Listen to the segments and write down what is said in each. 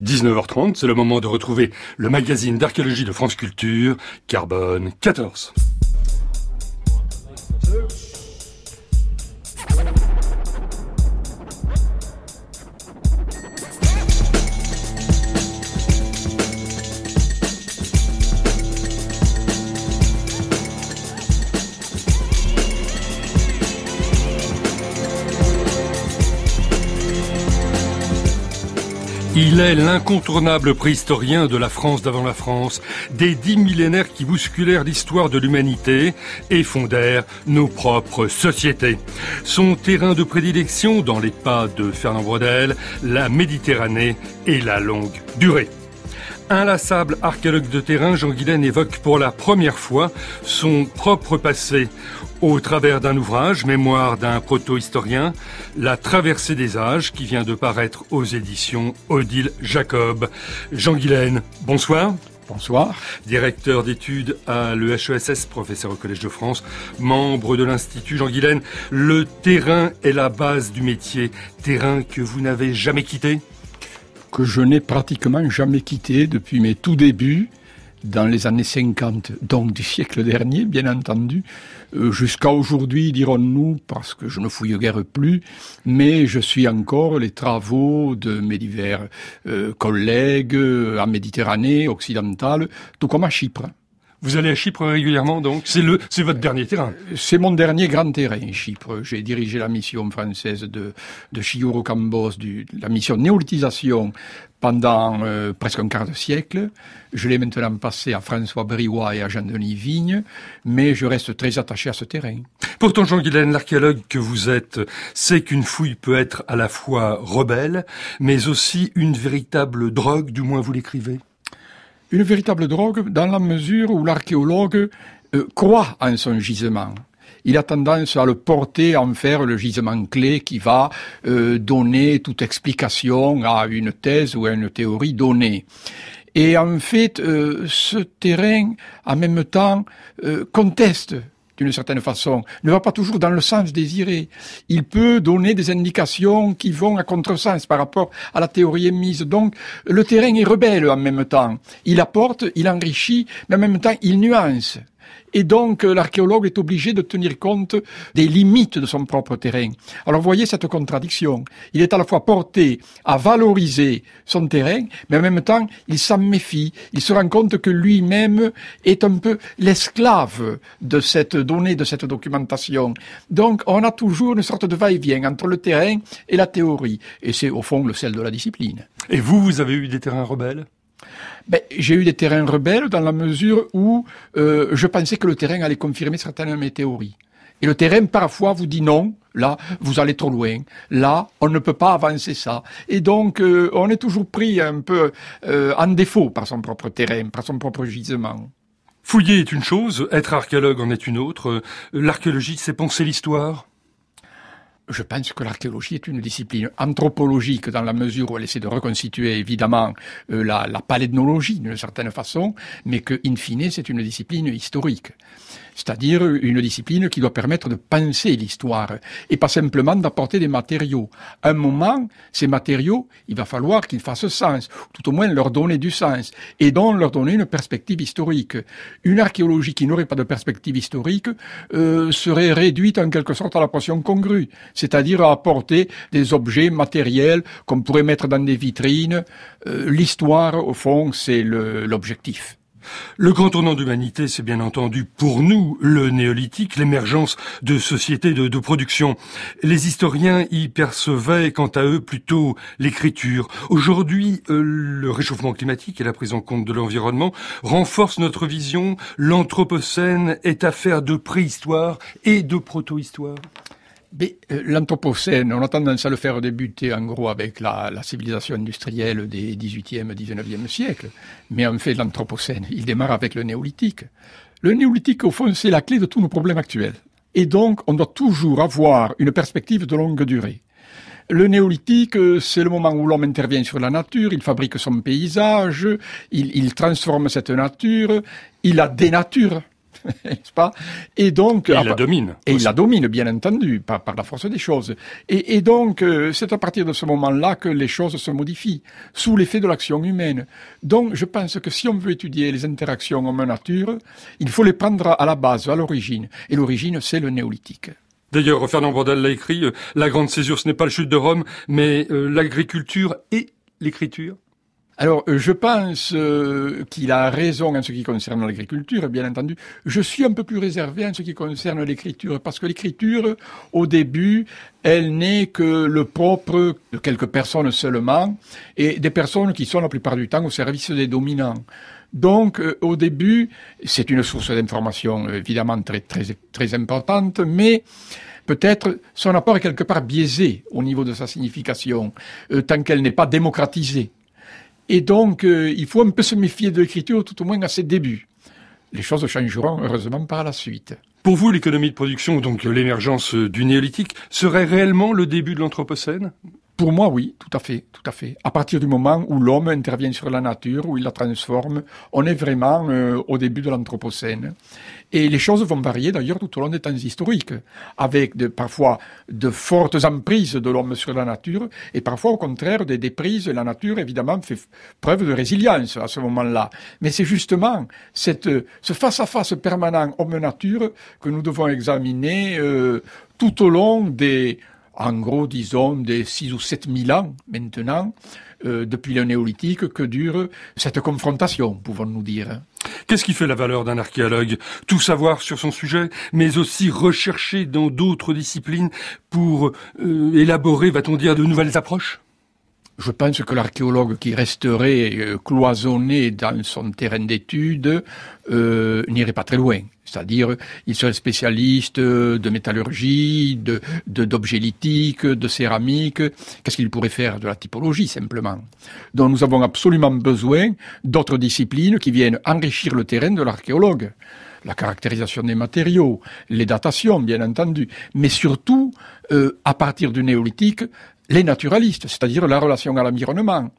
19h30, c'est le moment de retrouver le magazine d'archéologie de France Culture, Carbone 14. Il est l'incontournable préhistorien de la France d'avant la France, des 10 millénaires qui bousculèrent l'histoire de l'humanité et fondèrent nos propres sociétés. Son terrain de prédilection dans les pas de Fernand Braudel, la Méditerranée et la longue durée. Inlassable archéologue de terrain, Jean Guilaine évoque pour la première fois son propre passé au travers d'un ouvrage, Mémoire d'un proto-historien, La traversée des âges, qui vient de paraître aux éditions Odile Jacob. Jean Guilaine, bonsoir. Bonsoir. Directeur d'études à l'EHESS, professeur au Collège de France, membre de l'Institut. Jean Guilaine, le terrain est la base du métier, terrain que vous n'avez jamais quitté ? Que je n'ai pratiquement jamais quitté depuis mes tout débuts, dans les années 50, donc du siècle dernier, bien entendu, jusqu'à aujourd'hui, dirons-nous, parce que je ne fouille guère plus, mais je suis encore les travaux de mes divers collègues en Méditerranée occidentale, tout comme à Chypre. Vous allez à Chypre régulièrement, donc c'est votre dernier terrain. C'est mon dernier grand terrain, Chypre. J'ai dirigé la mission française de Chiyouro Cambos, la mission néolithisation, pendant presque un quart de siècle. Je l'ai maintenant passé à François Briouat et à Jean-Denis Vigne, mais je reste très attaché à ce terrain. Pourtant, Jean Guilaine, l'archéologue que vous êtes, sait qu'une fouille peut être à la fois rebelle, mais aussi une véritable drogue, du moins vous l'écrivez. Une véritable drogue dans la mesure où l'archéologue croit en son gisement. Il a tendance à le porter, à en faire le gisement clé qui va donner toute explication à une thèse ou à une théorie donnée. Et en fait, ce terrain, en même temps, conteste d'une certaine façon, ne va pas toujours dans le sens désiré. Il peut donner des indications qui vont à contresens par rapport à la théorie émise. Donc, le terrain est rebelle en même temps. Il apporte, il enrichit, mais en même temps, il nuance. Et donc, l'archéologue est obligé de tenir compte des limites de son propre terrain. Alors, voyez cette contradiction. Il est à la fois porté à valoriser son terrain, mais en même temps, il s'en méfie. Il se rend compte que lui-même est un peu l'esclave de cette donnée, de cette documentation. Donc, on a toujours une sorte de va-et-vient entre le terrain et la théorie. Et c'est, au fond, le sel de la discipline. Et vous avez eu des terrains rebelles ? J'ai eu des terrains rebelles dans la mesure où je pensais que le terrain allait confirmer certaines de mes théories. Et le terrain, parfois, vous dit non, là, vous allez trop loin, là, on ne peut pas avancer ça. Et donc, on est toujours pris un peu en défaut par son propre terrain, par son propre gisement. Fouiller est une chose, être archéologue en est une autre. L'archéologie, c'est penser l'histoire ? Je pense que l'archéologie est une discipline anthropologique dans la mesure où elle essaie de reconstituer évidemment la paléontologie d'une certaine façon, mais que, in fine, c'est une discipline historique. C'est-à-dire une discipline qui doit permettre de penser l'histoire et pas simplement d'apporter des matériaux. À un moment, ces matériaux, il va falloir qu'ils fassent sens, tout au moins leur donner du sens, et donc leur donner une perspective historique. Une archéologie qui n'aurait pas de perspective historique serait réduite en quelque sorte à la portion congrue, c'est-à-dire à apporter des objets matériels qu'on pourrait mettre dans des vitrines. L'histoire, au fond, c'est l'objectif. Le grand tournant d'humanité, c'est bien entendu pour nous le néolithique, l'émergence de sociétés de production. Les historiens y percevaient, quant à eux, plutôt l'écriture. Aujourd'hui, le réchauffement climatique et la prise en compte de l'environnement renforcent notre vision. L'Anthropocène est affaire de préhistoire et de proto-histoire. Mais l'Anthropocène, on a tendance à le faire débuter en gros avec la civilisation industrielle des 18e, 19e siècles. Mais en fait, l'Anthropocène, il démarre avec le néolithique. Le néolithique, au fond, c'est la clé de tous nos problèmes actuels. Et donc, on doit toujours avoir une perspective de longue durée. Le néolithique, c'est le moment où l'homme intervient sur la nature, il fabrique son paysage, il transforme cette nature, il la dénature. n'est-ce pas? Et donc, il la domine. Et il la domine, bien entendu, par la force des choses. Et donc, c'est à partir de ce moment-là que les choses se modifient, sous l'effet de l'action humaine. Donc, je pense que si on veut étudier les interactions homme-nature, il faut les prendre à la base, à l'origine. Et l'origine, c'est le néolithique. D'ailleurs, Fernand Braudel l'a écrit, la grande césure, ce n'est pas le chute de Rome, mais l'agriculture et l'écriture. Alors, je pense qu'il a raison en ce qui concerne l'agriculture, bien entendu. Je suis un peu plus réservé en ce qui concerne l'écriture, parce que l'écriture, au début, elle n'est que le propre de quelques personnes seulement, et des personnes qui sont la plupart du temps au service des dominants. Donc, au début, c'est une source d'information évidemment très, très, très importante, mais peut-être son apport est quelque part biaisé au niveau de sa signification, tant qu'elle n'est pas démocratisée. Et donc, il faut un peu se méfier de l'écriture, tout au moins à ses débuts. Les choses changeront heureusement par la suite. Pour vous, l'économie de production, donc l'émergence du néolithique, serait réellement le début de l'Anthropocène ? Pour moi, oui, tout à fait, tout à fait. À partir du moment où l'homme intervient sur la nature, où il la transforme, on est vraiment au début de l'Anthropocène. Et les choses vont varier d'ailleurs tout au long des temps historiques, avec parfois de fortes emprises de l'homme sur la nature, et parfois au contraire des déprises. La nature, évidemment, fait preuve de résilience à ce moment-là. Mais c'est justement ce face-à-face permanent homme-nature que nous devons examiner tout au long en gros, disons, des 6 ou 7 000 ans maintenant, depuis le néolithique, que dure cette confrontation, pouvons-nous dire. Qu'est-ce qui fait la valeur d'un archéologue ? Tout savoir sur son sujet, mais aussi rechercher dans d'autres disciplines pour élaborer, va-t-on dire, de nouvelles approches ? Je pense que l'archéologue qui resterait cloisonné dans son terrain d'étude n'irait pas très loin. C'est-à-dire, il serait spécialiste de métallurgie, d'objets lithiques, de céramique. Qu'est-ce qu'il pourrait faire? De la typologie, simplement. Donc nous avons absolument besoin d'autres disciplines qui viennent enrichir le terrain de l'archéologue. La caractérisation des matériaux, les datations, bien entendu, mais surtout, à partir du néolithique, les naturalistes, c'est-à-dire la relation à l'environnement.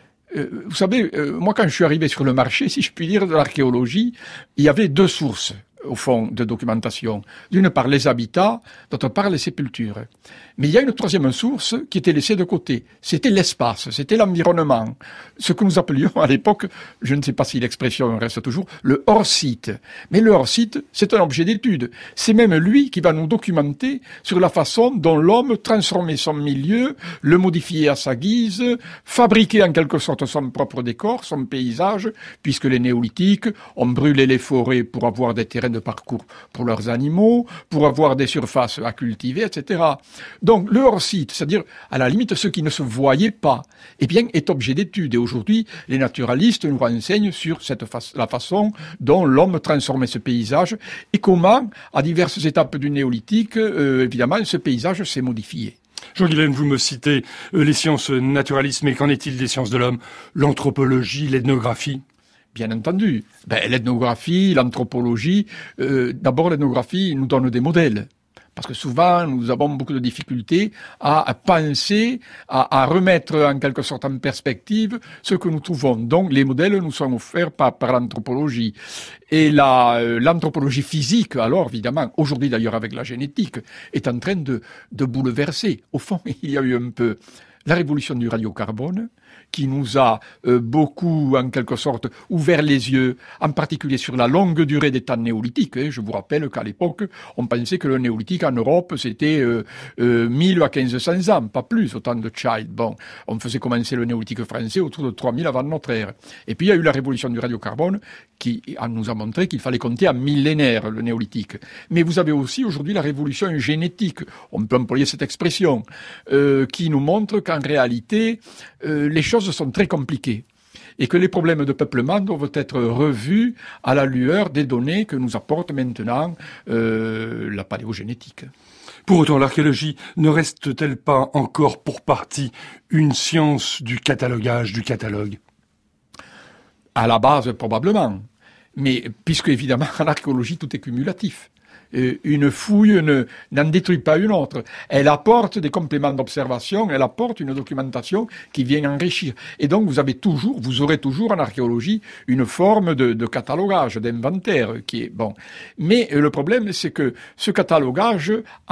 Vous savez, moi quand je suis arrivé sur le marché, si je puis dire, de l'archéologie, il y avait 2 sources, au fond, de documentation. D'une part les habitats, d'autre part les sépultures. Mais il y a une 3e source qui était laissée de côté. C'était l'espace, c'était l'environnement. Ce que nous appelions à l'époque, je ne sais pas si l'expression reste toujours, le hors-site. Mais le hors-site, c'est un objet d'étude. C'est même lui qui va nous documenter sur la façon dont l'homme transformait son milieu, le modifiait à sa guise, fabriquait en quelque sorte son propre décor, son paysage, puisque les néolithiques ont brûlé les forêts pour avoir des terrains de parcours pour leurs animaux, pour avoir des surfaces à cultiver, etc. Donc le hors-site, c'est-à-dire à la limite ce qui ne se voyait pas, eh bien est objet d'étude. Et aujourd'hui, les naturalistes nous renseignent sur la façon dont l'homme transformait ce paysage et comment, à diverses étapes du néolithique, évidemment, ce paysage s'est modifié. Jean-Guilaine, vous me citez les sciences naturalistes, mais qu'en est-il des sciences de l'homme ? L'anthropologie, l'ethnographie ? Bien entendu. L'ethnographie, l'anthropologie, d'abord l'ethnographie nous donne des modèles. Parce que souvent, nous avons beaucoup de difficultés à penser, à remettre en quelque sorte en perspective ce que nous trouvons. Donc, les modèles nous sont offerts par l'anthropologie. Et l'anthropologie physique, alors évidemment, aujourd'hui d'ailleurs avec la génétique, est en train de bouleverser. Au fond, il y a eu un peu la révolution du radiocarbone, qui nous a beaucoup, en quelque sorte, ouvert les yeux, en particulier sur la longue durée des temps néolithiques. Je vous rappelle qu'à l'époque, on pensait que le néolithique en Europe, c'était 1000 à 1500 ans, pas plus, autant de Child. Bon, on faisait commencer le néolithique français autour de 3000 avant notre ère. Et puis il y a eu la révolution du radiocarbone, qui nous a montré qu'il fallait compter en millénaires, le néolithique. Mais vous avez aussi aujourd'hui la révolution génétique, on peut employer cette expression, qui nous montre qu'en réalité, les choses sont très compliquées et que les problèmes de peuplement doivent être revus à la lueur des données que nous apporte maintenant la paléogénétique. Pour autant, l'archéologie ne reste-t-elle pas encore pour partie une science du catalogage, du catalogue ? À la base, probablement. Mais puisque, évidemment, en archéologie, tout est cumulatif. une fouille n'en détruit pas une autre. Elle apporte des compléments d'observation, elle apporte une documentation qui vient enrichir. Et donc vous aurez toujours en archéologie une forme de catalogage, d'inventaire qui est bon. Mais le problème, c'est que ce catalogage,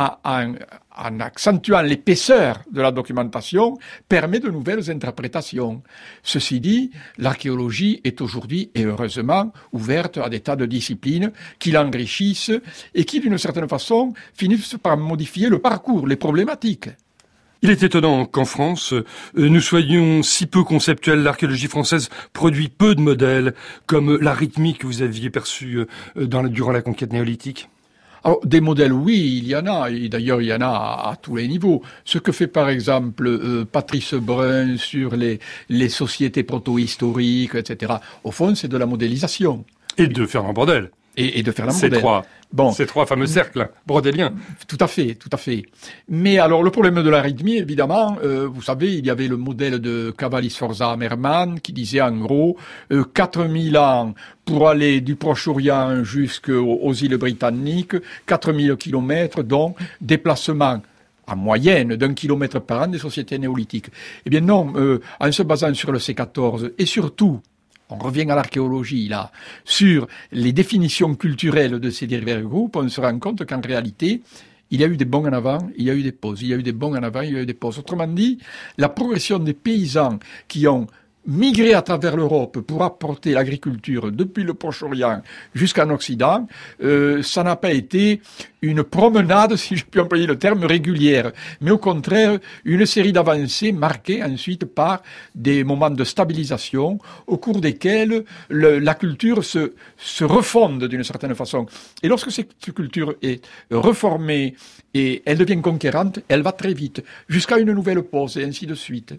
en accentuant l'épaisseur de la documentation, permet de nouvelles interprétations. Ceci dit, l'archéologie est aujourd'hui, et heureusement, ouverte à des tas de disciplines qui l'enrichissent et qui, d'une certaine façon, finissent par modifier le parcours, les problématiques. Il est étonnant qu'en France, nous soyons si peu conceptuels. L'archéologie française produit peu de modèles, comme la rythmique que vous aviez perçue durant la conquête néolithique. Alors, des modèles, oui, il y en a, et d'ailleurs il y en a à tous les niveaux. Ce que fait par exemple Patrice Brun sur les sociétés proto-historiques, etc., au fond c'est de la modélisation. Et de Fernand Braudel. Et de Fernand Braudel. Ces trois fameux cercles braudéliens. Tout à fait. Mais alors, le problème de l'arythmie, évidemment, vous savez, il y avait le modèle de Cavalli-Sforza-Hammerman qui disait en gros 4000 ans pour aller du Proche-Orient jusqu'aux îles britanniques, 4000 kilomètres, donc déplacement en moyenne d'1 kilomètre par an des sociétés néolithiques. Eh bien non, en se basant sur le C14 et surtout, on revient à l'archéologie, là, sur les définitions culturelles de ces divers groupes, on se rend compte qu'en réalité, il y a eu des bons en avant, il y a eu des pauses. Il y a eu des bons en avant, il y a eu des pauses. Autrement dit, la progression des paysans qui ont migré à travers l'Europe pour apporter l'agriculture depuis le Proche-Orient jusqu'en Occident, ça n'a pas été une promenade, si je puis employer le terme, régulière, mais au contraire, une série d'avancées marquées ensuite par des moments de stabilisation au cours desquels la culture se refonde d'une certaine façon. Et lorsque cette culture est reformée et elle devient conquérante, elle va très vite, jusqu'à une nouvelle pause et ainsi de suite.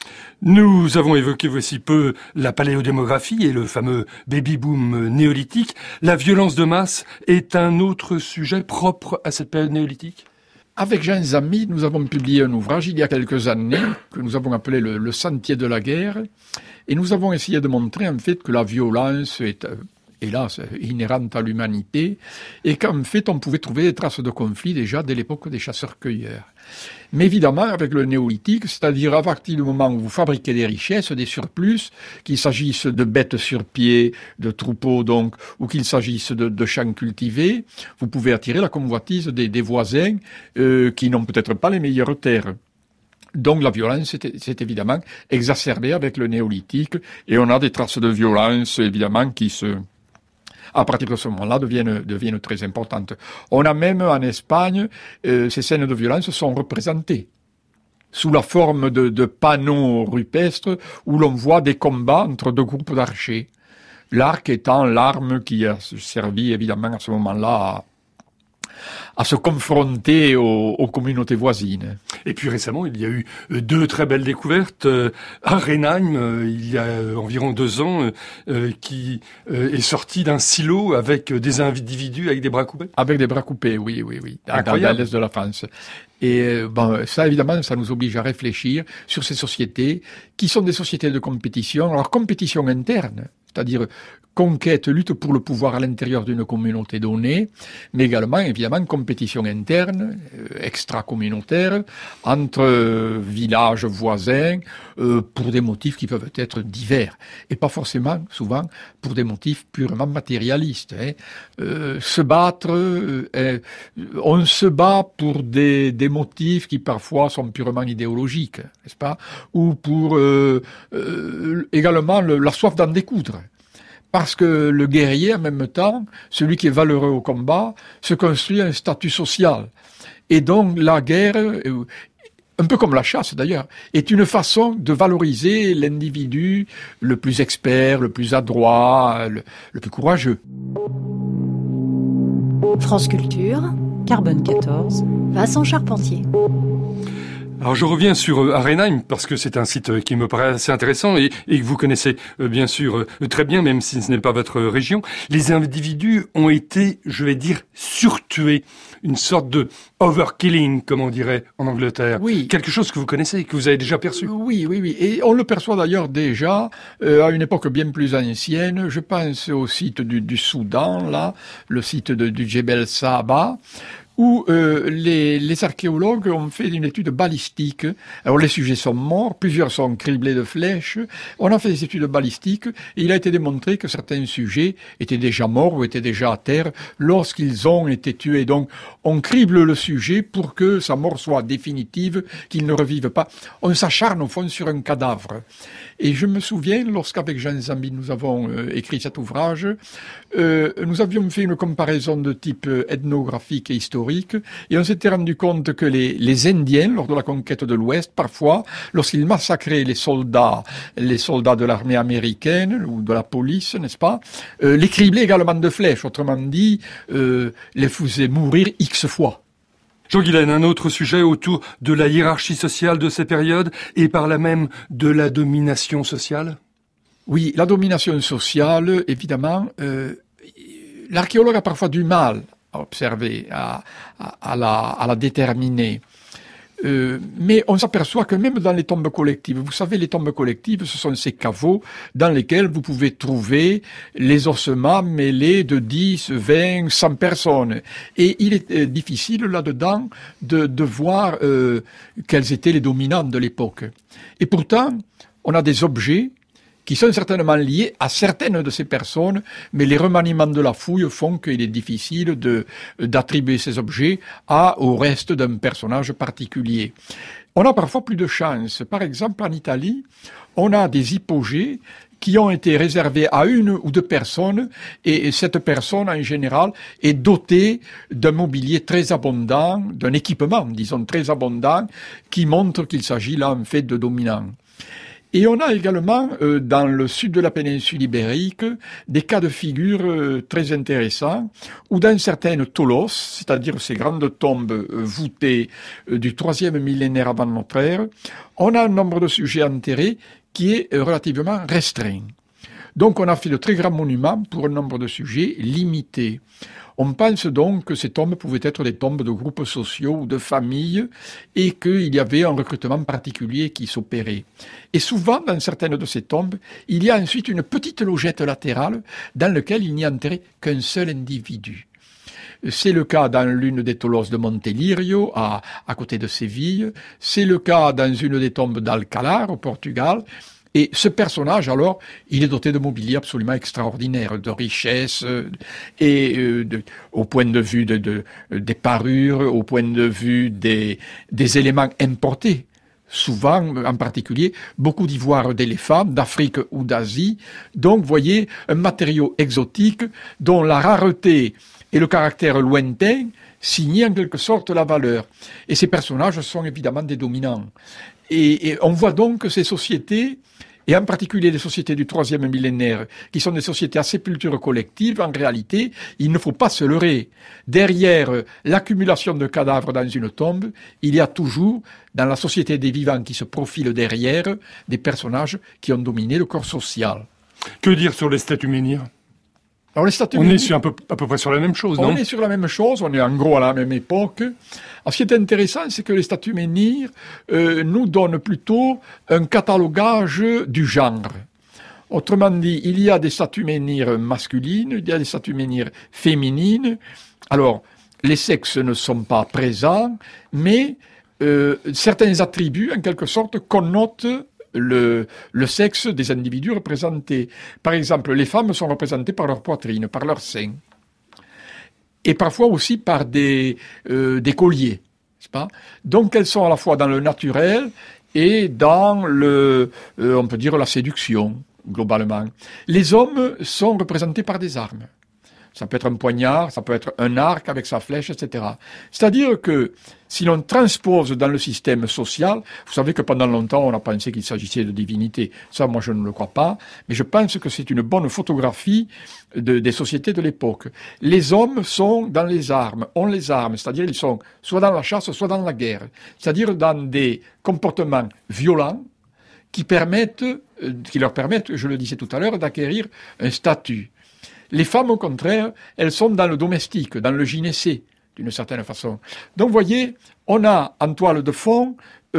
Nous avons évoqué voici peu la paléodémographie et le fameux baby-boom néolithique. La violence de masse est un autre sujet propre à cette période néolithique ? Avec Jean Zamy, nous avons publié un ouvrage il y a quelques années que nous avons appelé le Sentier de la guerre. Et nous avons essayé de montrer en fait que la violence est hélas, inhérente à l'humanité, et qu'en fait, on pouvait trouver des traces de conflits déjà dès l'époque des chasseurs-cueilleurs. Mais évidemment, avec le néolithique, c'est-à-dire à partir du moment où vous fabriquez des richesses, des surplus, qu'il s'agisse de bêtes sur pied, de troupeaux donc, ou qu'il s'agisse de champs cultivés, vous pouvez attirer la convoitise des voisins qui n'ont peut-être pas les meilleures terres. Donc la violence s'est évidemment exacerbée avec le néolithique, et on a des traces de violence évidemment qui à partir de ce moment-là, deviennent très importantes. On a même en Espagne, ces scènes de violence sont représentées sous la forme de panneaux rupestres où l'on voit des combats entre deux groupes d'archers. L'arc étant l'arme qui a servi évidemment à ce moment-là à se confronter aux communautés voisines. Et puis récemment, il y a eu deux très belles découvertes. À Rhenheim, il y a environ 2 ans, qui est sorti d'un silo avec des individus avec des bras coupés. Avec des bras coupés, oui. Dans l'est de la France. Et ça, évidemment, ça nous oblige à réfléchir sur ces sociétés qui sont des sociétés de compétition. Alors, compétition interne, c'est-à-dire conquête, lutte pour le pouvoir à l'intérieur d'une communauté donnée, mais également, évidemment, compétition interne, extra-communautaire, entre villages voisins, pour des motifs qui peuvent être divers, et pas forcément, souvent, pour des motifs purement matérialistes. Se battre, on se bat pour des motifs qui parfois sont purement idéologiques, n'est-ce pas? Ou pour également la soif d'en découdre. Parce que le guerrier, en même temps, celui qui est valeureux au combat, se construit un statut social. Et donc la guerre, un peu comme la chasse d'ailleurs, est une façon de valoriser l'individu le plus expert, le plus adroit, le plus courageux. France Culture, Carbone 14, Vincent Charpentier. Alors je reviens sur Arenheim parce que c'est un site qui me paraît assez intéressant et que vous connaissez bien sûr très bien, même si ce n'est pas votre région. Les individus ont été, je vais dire, surtués. Une sorte de overkilling, comme on dirait en Angleterre. Oui. Quelque chose que vous connaissez, que vous avez déjà perçu. Oui. Et on le perçoit d'ailleurs déjà à une époque bien plus ancienne. Je pense au site du Soudan, là, le site du Djebel Saba, où les archéologues ont fait une étude balistique. Alors les sujets sont morts, plusieurs sont criblés de flèches. On a fait des études balistiques et il a été démontré que certains sujets étaient déjà morts ou étaient déjà à terre lorsqu'ils ont été tués. Donc on crible le sujet pour que sa mort soit définitive, qu'il ne revive pas. On s'acharne au fond sur un cadavre. Et je me souviens, lorsqu'avec Jean Zambi nous avons écrit cet ouvrage, nous avions fait une comparaison de type ethnographique et historique, et on s'était rendu compte que les Indiens, lors de la conquête de l'Ouest, parfois, lorsqu'ils massacraient les soldats de l'armée américaine, ou de la police, n'est-ce pas, les criblaient également de flèches, autrement dit, les faisaient mourir X fois. Jean Guilaine, un autre sujet autour de la hiérarchie sociale de ces périodes et par là même de la domination sociale? Oui, la domination sociale, évidemment, l'archéologue a parfois du mal à observer, à la déterminer. Mais on s'aperçoit que même dans les tombes collectives, vous savez, les tombes collectives, ce sont ces caveaux dans lesquels vous pouvez trouver les ossements mêlés de 10, 20, 100 personnes. Et il est difficile là-dedans de voir quels étaient les dominants de l'époque. Et pourtant, on a des objets qui sont certainement liés à certaines de ces personnes, mais les remaniements de la fouille font qu'il est difficile d'attribuer ces objets au reste d'un personnage particulier. On a parfois plus de chance. Par exemple, en Italie, on a des hypogées qui ont été réservés à une ou deux personnes, et cette personne, en général, est dotée d'un mobilier très abondant, d'un équipement, disons, très abondant, qui montre qu'il s'agit là, en fait, de dominants. Et on a également, dans le sud de la péninsule ibérique, des cas de figure très intéressants, où dans certaines tolos, c'est-à-dire ces grandes tombes voûtées du 3e millénaire avant notre ère, on a un nombre de sujets enterrés qui est relativement restreint. Donc on a fait de très grands monuments pour un nombre de sujets limité. On pense donc que ces tombes pouvaient être des tombes de groupes sociaux ou de familles et qu'il y avait un recrutement particulier qui s'opérait. Et souvent, dans certaines de ces tombes, il y a ensuite une petite logette latérale dans laquelle il n'y a enterré qu'un seul individu. C'est le cas dans l'une des tolos de Montelirio, à côté de Séville. C'est le cas dans une des tombes d'Alcalar, au Portugal. Et ce personnage, alors, il est doté de mobilier absolument extraordinaire, de richesse, et au point de vue des parures, au point de vue des éléments importés. Souvent, en particulier, beaucoup d'ivoire d'éléphant, d'Afrique ou d'Asie. Donc, voyez, un matériau exotique dont la rareté et le caractère lointain signent en quelque sorte la valeur. Et ces personnages sont évidemment des dominants. Et on voit donc que ces sociétés, et en particulier les sociétés du 3e millénaire, qui sont des sociétés à sépulture collective, en réalité, il ne faut pas se leurrer. Derrière l'accumulation de cadavres dans une tombe, il y a toujours, dans la société des vivants qui se profile derrière, des personnages qui ont dominé le corps social. Que dire sur les statues menhirs ? Alors les statues on menhirs, est à peu près sur la même chose, non ? On est sur la même chose, on est en gros à la même époque. Alors, ce qui est intéressant, c'est que les statues menhirs nous donnent plutôt un catalogage du genre. Autrement dit, il y a des statues menhirs masculines, il y a des statues menhirs féminines. Alors, les sexes ne sont pas présents, mais certains attributs, en quelque sorte, connotent le sexe des individus représentés. Par exemple, les femmes sont représentées par leur poitrine, par leur sein. Et parfois aussi par des colliers, n'est-ce pas ? Donc elles sont à la fois dans le naturel et dans on peut dire la séduction, globalement. Les hommes sont représentés par des armes. ça peut être un poignard, ça peut être un arc avec sa flèche, etc. C'est-à-dire que si l'on transpose dans le système social, vous savez que pendant longtemps on a pensé qu'il s'agissait de divinité. Ça, moi je ne le crois pas, mais je pense que c'est une bonne photographie des sociétés de l'époque. Les hommes sont dans les armes, ont les armes, c'est-à-dire ils sont soit dans la chasse, soit dans la guerre, c'est-à-dire dans des comportements violents qui leur permettent, je le disais tout à l'heure, d'acquérir un statut. Les femmes, au contraire, elles sont dans le domestique, dans le gynécée, d'une certaine façon. Donc, vous voyez, on a en toile de fond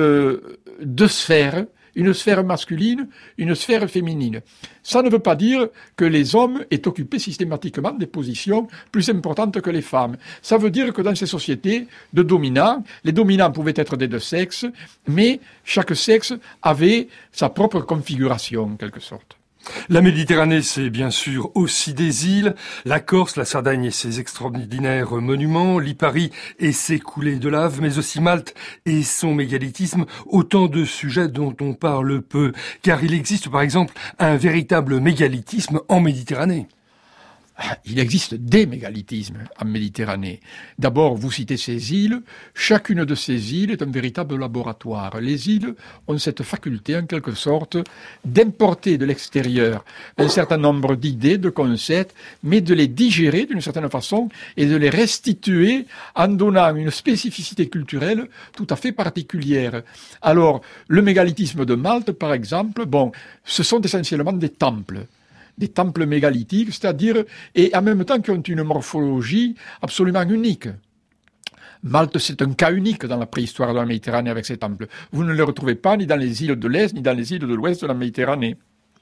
deux sphères, une sphère masculine, une sphère féminine. Ça ne veut pas dire que les hommes aient occupé systématiquement des positions plus importantes que les femmes. Ça veut dire que dans ces sociétés de dominants, les dominants pouvaient être des deux sexes, mais chaque sexe avait sa propre configuration, en quelque sorte. La Méditerranée, c'est bien sûr aussi des îles, la Corse, la Sardaigne et ses extraordinaires monuments, Lipari et ses coulées de lave, mais aussi Malte et son mégalithisme, autant de sujets dont on parle peu, car il existe par exemple un véritable mégalithisme en Méditerranée. Il existe des mégalithismes en Méditerranée. D'abord, vous citez ces îles. Chacune de ces îles est un véritable laboratoire. Les îles ont cette faculté, en quelque sorte, d'importer de l'extérieur un certain nombre d'idées, de concepts, mais de les digérer d'une certaine façon et de les restituer en donnant une spécificité culturelle tout à fait particulière. Alors, le mégalithisme de Malte, par exemple, ce sont essentiellement des temples mégalithiques, c'est-à-dire, et en même temps qui ont une morphologie absolument unique. Malte, c'est un cas unique dans la préhistoire de la Méditerranée avec ces temples. Vous ne les retrouvez pas ni dans les îles de l'Est, ni dans les îles de l'Ouest de la Méditerranée.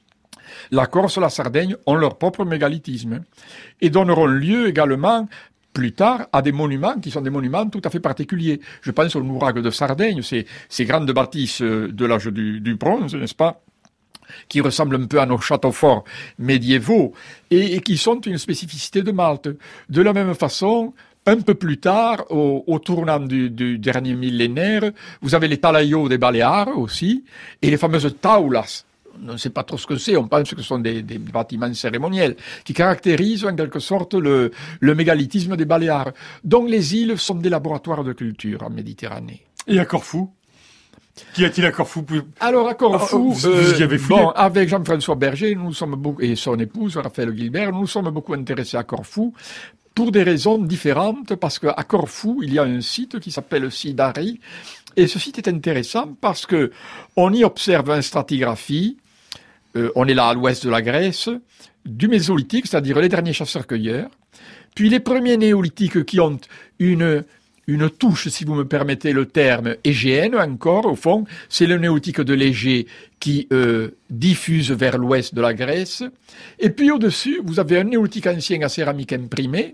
La Corse, la Sardaigne ont leur propre mégalithisme et donneront lieu également plus tard à des monuments qui sont des monuments tout à fait particuliers. Je pense au Nourag de Sardaigne, ces grandes bâtisses de l'âge du bronze, n'est-ce pas, qui ressemblent un peu à nos châteaux forts médiévaux et qui sont une spécificité de Malte. De la même façon, un peu plus tard, au tournant du dernier millénaire, vous avez les talayos des Baléares aussi, et les fameuses taulas. On ne sait pas trop ce que c'est, on pense que ce sont des bâtiments cérémoniels, qui caractérisent en quelque sorte le mégalithisme des Baléares. Donc les îles sont des laboratoires de culture en Méditerranée. Et à Corfou ? Qu'y a-t-il à Corfou ? Alors à Corfou, vous y avez fouillé. avec Jean-François Berger, nous sommes beaucoup, et son épouse Raphaël Guilbert, nous sommes beaucoup intéressés à Corfou pour des raisons différentes, parce qu'à Corfou, il y a un site qui s'appelle Sidari, et ce site est intéressant parce que on y observe une stratigraphie, on est là à l'ouest de la Grèce, du Mésolithique, c'est-à-dire les derniers chasseurs-cueilleurs, puis les premiers néolithiques qui ont une touche, si vous me permettez le terme, égéenne encore, au fond, c'est le néolithique de l'Égée qui diffuse vers l'ouest de la Grèce. Et puis au-dessus, vous avez un néolithique ancien à céramique imprimée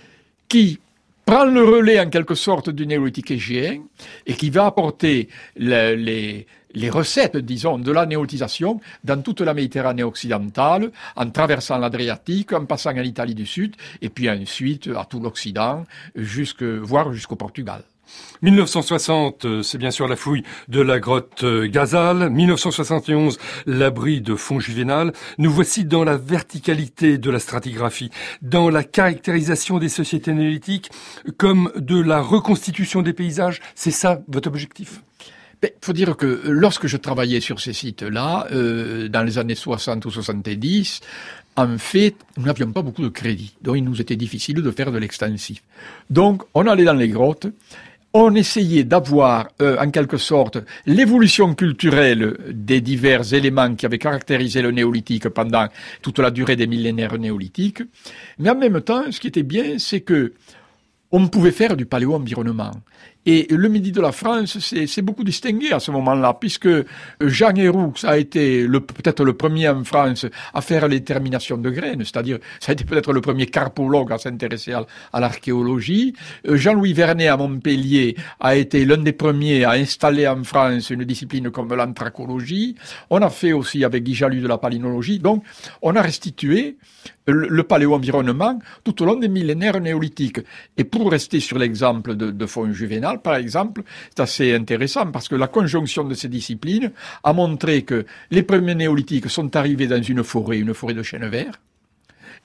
qui prend le relais en quelque sorte du néolithique égéen et qui va apporter les recettes, disons, de la néolithisation dans toute la Méditerranée occidentale, en traversant l'Adriatique, en passant en Italie du Sud, et puis ensuite à tout l'Occident, voire jusqu'au Portugal. 1960, c'est bien sûr la fouille de la grotte Gazale. 1971, l'abri de Fontjuvénal. Nous voici dans la verticalité de la stratigraphie, dans la caractérisation des sociétés néolithiques, comme de la reconstitution des paysages. C'est ça votre objectif ? Il faut dire que lorsque je travaillais sur ces sites-là, dans les années 60 ou 70, en fait, nous n'avions pas beaucoup de crédit. Donc il nous était difficile de faire de l'extensif. Donc on allait dans les grottes, on essayait d'avoir, en quelque sorte, l'évolution culturelle des divers éléments qui avaient caractérisé le néolithique pendant toute la durée des millénaires néolithiques. Mais en même temps, ce qui était bien, c'est que on pouvait faire du paléo-environnement. Et le Midi de la France s'est beaucoup distingué à ce moment-là, puisque Jean Héroux a été peut-être le premier en France à faire les terminations de graines, c'est-à-dire ça a été peut-être le premier carpologue à s'intéresser à l'archéologie. Jean-Louis Vernet à Montpellier a été l'un des premiers à installer en France une discipline comme l'anthracologie. On a fait aussi avec Guy Jalut de la palynologie. Donc on a restitué le paléo-environnement tout au long des millénaires néolithiques. Et pour rester sur l'exemple de Fontjuvénal, par exemple, c'est assez intéressant parce que la conjonction de ces disciplines a montré que les premiers néolithiques sont arrivés dans une forêt de chênes verts,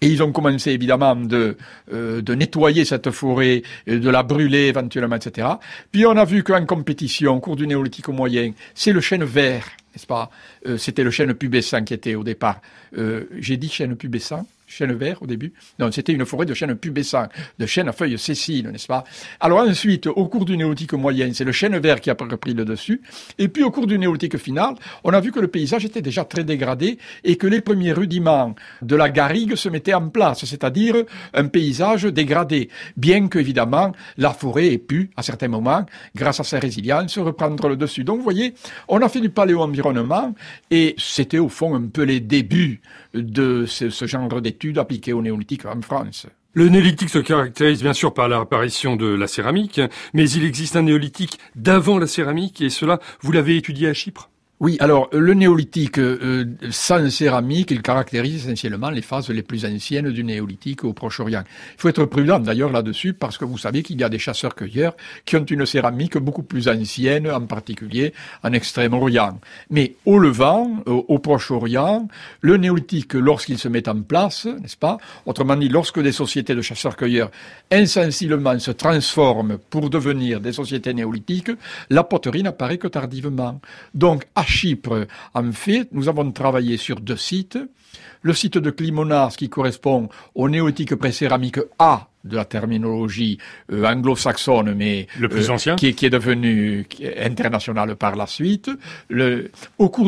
Et ils ont commencé évidemment de nettoyer cette forêt, de la brûler éventuellement, etc. Puis on a vu qu'en compétition, au cours du néolithique moyen, c'est le chêne vert, n'est-ce pas? C'était le chêne pubescent qui était au départ. J'ai dit chêne pubescent? Chêne vert au début. Non, c'était une forêt de chêne pubescent, de chêne à feuilles sessiles, n'est-ce pas? Alors ensuite, au cours du néolithique moyen, c'est le chêne vert qui a repris le dessus. Et puis au cours du néolithique final, on a vu que le paysage était déjà très dégradé et que les premiers rudiments de la garrigue se mettaient en place, c'est-à-dire un paysage dégradé. Bien qu'évidemment, la forêt ait pu, à certains moments, grâce à sa résilience, reprendre le dessus. Donc vous voyez, on a fait du paléo-environnement et c'était au fond un peu les débuts de ce genre d'études appliquées au néolithique en France. Le néolithique se caractérise bien sûr par l'apparition de la céramique, mais il existe un néolithique d'avant la céramique, et cela, vous l'avez étudié à Chypre ? Oui, alors le néolithique sans céramique, il caractérise essentiellement les phases les plus anciennes du néolithique au Proche-Orient. Il faut être prudent d'ailleurs là-dessus parce que vous savez qu'il y a des chasseurs-cueilleurs qui ont une céramique beaucoup plus ancienne, en particulier en Extrême-Orient. Mais au Levant, au Proche-Orient, le néolithique, lorsqu'il se met en place, n'est-ce pas? Autrement dit, lorsque des sociétés de chasseurs-cueilleurs insensiblement se transforment pour devenir des sociétés néolithiques, la poterie n'apparaît que tardivement. Donc, à Chypre, en fait, nous avons travaillé sur 2 sites. Le site de Klimonas, qui correspond au néolithique pré-céramique A de la terminologie anglo-saxonne, mais le plus ancien, qui est devenu international par la suite, au cours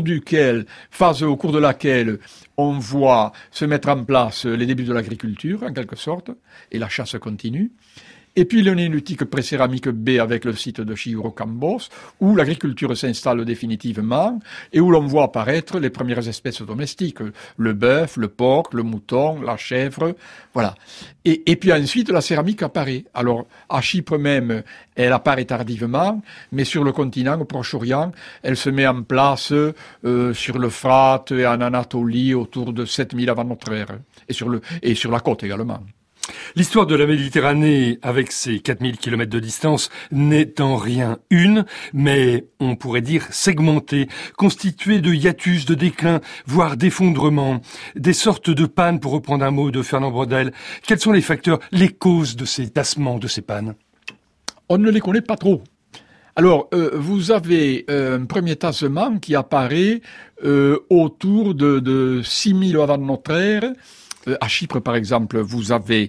de laquelle on voit se mettre en place les débuts de l'agriculture, en quelque sorte, et la chasse continue. Et puis le néolithique pré-céramique B avec le site de Chiurocambos, où l'agriculture s'installe définitivement et où l'on voit apparaître les premières espèces domestiques, le bœuf, le porc, le mouton, la chèvre, voilà. Et puis ensuite la céramique apparaît. Alors à Chypre même, elle apparaît tardivement, mais sur le continent, au Proche-Orient, elle se met en place sur l'Euphrate et en Anatolie autour de 7000 avant notre ère, et sur la côte également. L'histoire de la Méditerranée, avec ses 4000 km de distance, n'est en rien une, mais on pourrait dire segmentée, constituée de hiatus, de déclin, voire d'effondrement, des sortes de pannes, pour reprendre un mot de Fernand Braudel. Quels sont les facteurs, les causes de ces tassements, de ces pannes? On ne les connaît pas trop. Alors, vous avez un premier tassement qui apparaît autour de 6000 avant notre ère. À Chypre, par exemple, vous avez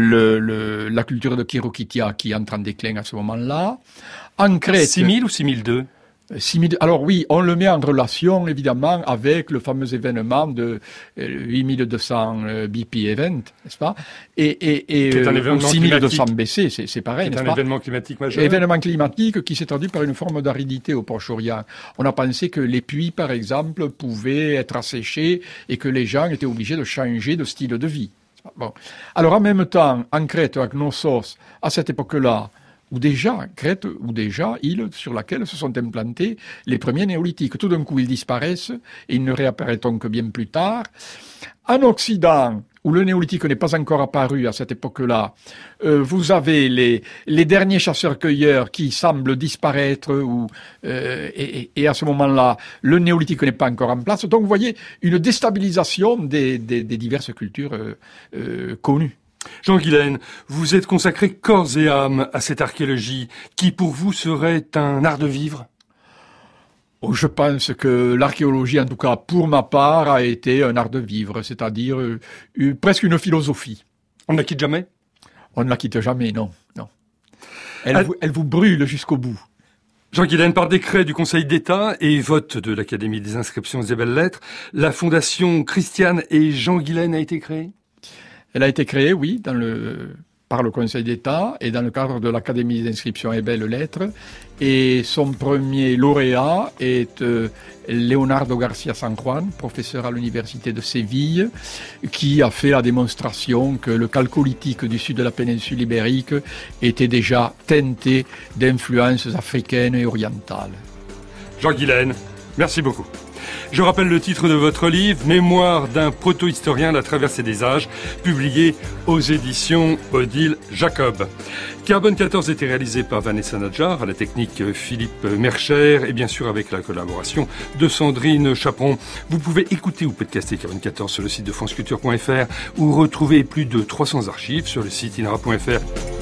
la culture de Chirokitia qui entre en déclin à ce moment-là. En Crète... 6000 ou 6002 6000, alors oui, on le met en relation, évidemment, avec le fameux événement de 8200 BP Event, n'est-ce pas? Et 6200 BC, c'est pareil, n'est-ce pas? C'est un événement climatique majeur. Événement climatique qui s'est traduit par une forme d'aridité au Proche-Orient. On a pensé que les puits, par exemple, pouvaient être asséchés et que les gens étaient obligés de changer de style de vie. Bon. Alors, en même temps, en Crète, à Knossos, à cette époque-là, Crète, ou déjà île sur laquelle se sont implantés les premiers néolithiques. Tout d'un coup, ils disparaissent et ils ne réapparaîtront que bien plus tard. En Occident, où le néolithique n'est pas encore apparu à cette époque-là, vous avez les derniers chasseurs-cueilleurs qui semblent disparaître, et à ce moment-là, le néolithique n'est pas encore en place. Donc, vous voyez une déstabilisation des diverses cultures connues. Jean Guilaine, vous êtes consacré corps et âme à cette archéologie qui, pour vous, serait un art de vivre? Je pense que l'archéologie, en tout cas pour ma part, a été un art de vivre, c'est-à-dire presque une philosophie. On ne la quitte jamais? On ne la quitte jamais, non. Elle vous brûle jusqu'au bout. Jean Guilaine, par décret du Conseil d'État et vote de l'Académie des inscriptions et belles-lettres, la fondation Christiane et Jean Guilaine a été créée? Elle a été créée, oui, par le Conseil d'État et dans le cadre de l'Académie des inscriptions et belles-lettres. Et son premier lauréat est Leonardo Garcia San Juan, professeur à l'Université de Séville, qui a fait la démonstration que le chalcolithique du sud de la péninsule ibérique était déjà teinté d'influences africaines et orientales. Jean Guilaine, Merci beaucoup. Je rappelle le titre de votre livre, Mémoire d'un proto-historien, la traversée des âges, publié aux éditions Odile Jacob. Carbone 14 était réalisé par Vanessa Nadjar, à la technique Philippe Mercher, et bien sûr avec la collaboration de Sandrine Chaperon. Vous pouvez écouter ou podcaster Carbone 14 sur le site de franceculture.fr ou retrouver plus de 300 archives sur le site inara.fr.